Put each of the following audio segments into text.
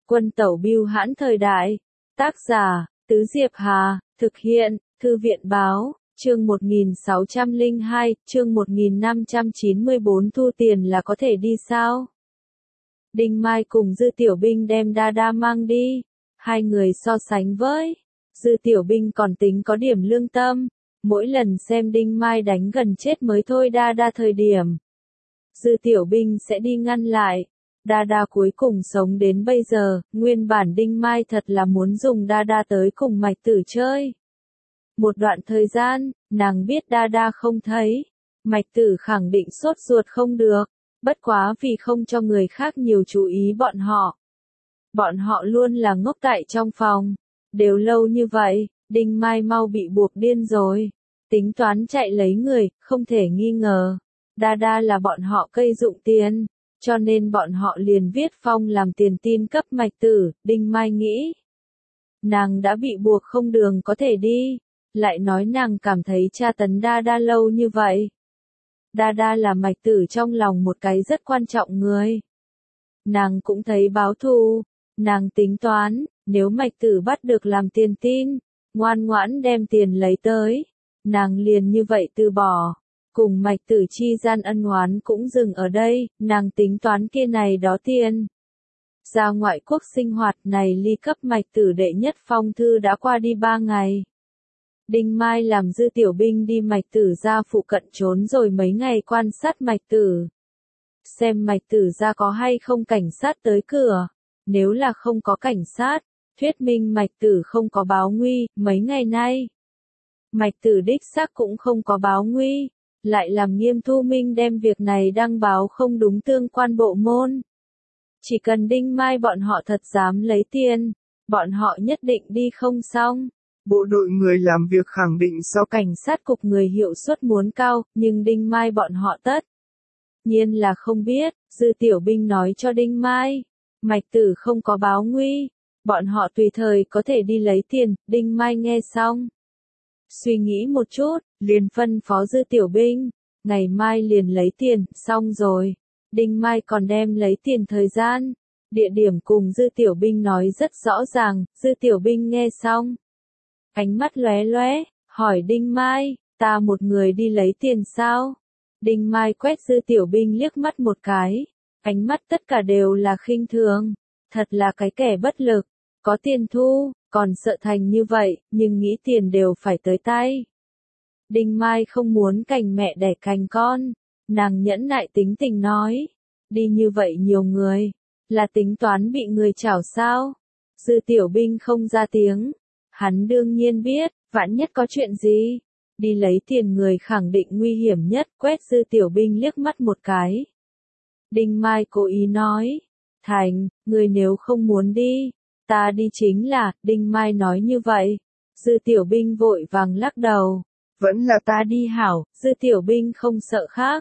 Quân tẩu bưu hãn thời đại. Tác giả, Tứ Diệp Hà, thực hiện, Thư viện báo, chương 1602, chương 1594 thu tiền là có thể đi sao? Đinh Mai cùng Dư Tiểu Binh đem Đa Đa mang đi. Hai người so sánh với. Dư Tiểu Binh còn tính có điểm lương tâm. Mỗi lần xem Đinh Mai đánh gần chết mới thôi Đa Đa thời điểm. Dư Tiểu Binh sẽ đi ngăn lại. Đa Đa cuối cùng sống đến bây giờ, nguyên bản Đinh Mai thật là muốn dùng Đa Đa tới cùng Mạch Tử chơi. Một đoạn thời gian, nàng biết Đa Đa không thấy. Mạch Tử khẳng định sốt ruột không được, bất quá vì không cho người khác nhiều chú ý bọn họ. Bọn họ luôn là ngốc tại trong phòng. Đều lâu như vậy, Đinh Mai mau bị buộc điên rồi. Tính toán chạy lấy người, không thể nghi ngờ. Đa Đa là bọn họ cây dụng tiền. Cho nên bọn họ liền viết phong làm tiền tin cấp Mạch Tử. Đinh Mai nghĩ. Nàng đã bị buộc không đường có thể đi. Lại nói nàng cảm thấy tra tấn Đa Đa lâu như vậy. Đa Đa là Mạch Tử trong lòng một cái rất quan trọng người. Nàng cũng thấy báo thù. Nàng tính toán, nếu Mạch Tử bắt được làm tiền tin, ngoan ngoãn đem tiền lấy tới, nàng liền như vậy từ bỏ. Cùng Mạch Tử chi gian ân oán cũng dừng ở đây, nàng tính toán kia này đó tiền. Ra ngoại quốc sinh hoạt này ly cấp Mạch Tử đệ nhất phong thư đã qua đi 3 ngày. Đinh Mai làm Dư Tiểu Binh đi Mạch Tử ra phụ cận trốn rồi mấy ngày quan sát Mạch Tử. Xem Mạch Tử ra có hay không cảnh sát tới cửa. Nếu là không có cảnh sát, thuyết minh Mạch Tử không có báo nguy, mấy ngày nay. Mạch Tử đích xác cũng không có báo nguy, lại làm Nghiêm Thu Minh đem việc này đăng báo không đúng tương quan bộ môn. Chỉ cần Đinh Mai bọn họ thật dám lấy tiền, bọn họ nhất định đi không xong. Bộ đội người làm việc khẳng định sau cảnh sát cục người hiệu suất muốn cao, nhưng Đinh Mai bọn họ tất nhiên là không biết. Dư Tiểu Binh nói cho Đinh Mai. Mạch Tử không có báo nguy, bọn họ tùy thời có thể đi lấy tiền. Đinh Mai nghe xong, suy nghĩ một chút, liền phân phó Dư Tiểu Binh, ngày mai liền lấy tiền, xong rồi. Đinh Mai còn đem lấy tiền thời gian, địa điểm cùng Dư Tiểu Binh nói rất rõ ràng. Dư Tiểu Binh nghe xong, ánh mắt lóe lóe, hỏi Đinh Mai, ta một người đi lấy tiền sao? Đinh Mai quét Dư Tiểu Binh liếc mắt một cái. Ánh mắt tất cả đều là khinh thường, thật là cái kẻ bất lực, có tiền thu, còn sợ thành như vậy, nhưng nghĩ tiền đều phải tới tay. Đinh Mai không muốn cành mẹ đẻ cành con, nàng nhẫn nại tính tình nói, đi như vậy nhiều người, là tính toán bị người chảo sao? Dư Tiểu Binh không ra tiếng, hắn đương nhiên biết, vạn nhất có chuyện gì, đi lấy tiền người khẳng định nguy hiểm nhất. Quét Dư Tiểu Binh liếc mắt một cái. Đinh Mai cố ý nói, Thành, người nếu không muốn đi, ta đi chính là. Đinh Mai nói như vậy. Dư Tiểu Binh vội vàng lắc đầu, vẫn là ta đi hảo. Dư Tiểu Binh không sợ khác.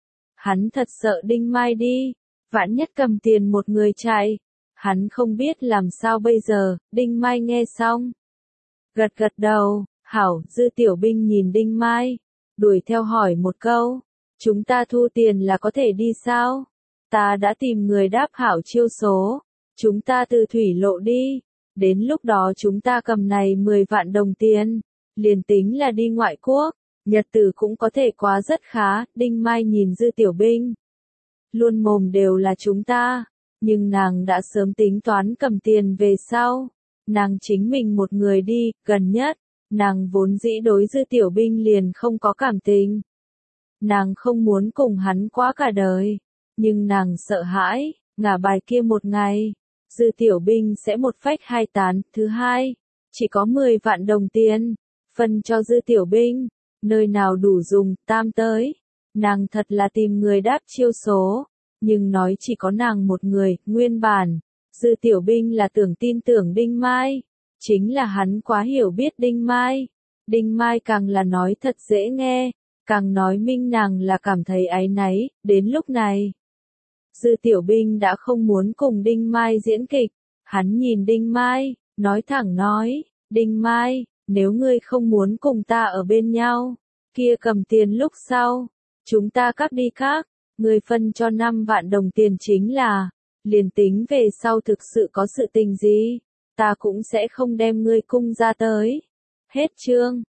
Hắn thật sợ Đinh Mai đi, vạn nhất cầm tiền một người chạy, hắn không biết làm sao bây giờ. Đinh Mai nghe xong, gật gật đầu, hảo. Dư Tiểu Binh nhìn Đinh Mai, đuổi theo hỏi một câu, chúng ta thu tiền là có thể đi sao? Ta đã tìm người đáp hảo chiêu số, chúng ta từ thủy lộ đi, đến lúc đó chúng ta cầm này 10 vạn đồng tiền, liền tính là đi ngoại quốc, nhật tử cũng có thể quá rất khá. Đinh Mai nhìn Dư Tiểu Binh, luôn mồm đều là chúng ta, nhưng nàng đã sớm tính toán cầm tiền về sau, nàng chính mình một người đi. Gần nhất, nàng vốn dĩ đối Dư Tiểu Binh liền không có cảm tình, nàng không muốn cùng hắn quá cả đời. Nhưng nàng sợ hãi, ngả bài kia một ngày, Dư Tiểu Binh sẽ một phách hai tán. Thứ hai, chỉ có 10 vạn đồng tiền, phân cho Dư Tiểu Binh, nơi nào đủ dùng. Tam tới, nàng thật là tìm người đáp chiêu số, nhưng nói chỉ có nàng một người. Nguyên bản, Dư Tiểu Binh là tin tưởng Đinh Mai, chính là hắn quá hiểu biết Đinh Mai. Đinh Mai càng là nói thật dễ nghe, càng nói minh nàng là cảm thấy áy náy. Đến lúc này, Dư Tiểu Binh đã không muốn cùng Đinh Mai diễn kịch, hắn nhìn Đinh Mai, nói thẳng nói, Đinh Mai, nếu ngươi không muốn cùng ta ở bên nhau, kia cầm tiền lúc sau, chúng ta cắt đi khác, ngươi phân cho 5 vạn đồng tiền chính là. Liền tính về sau thực sự có sự tình gì, ta cũng sẽ không đem ngươi cung ra tới. Hết chương.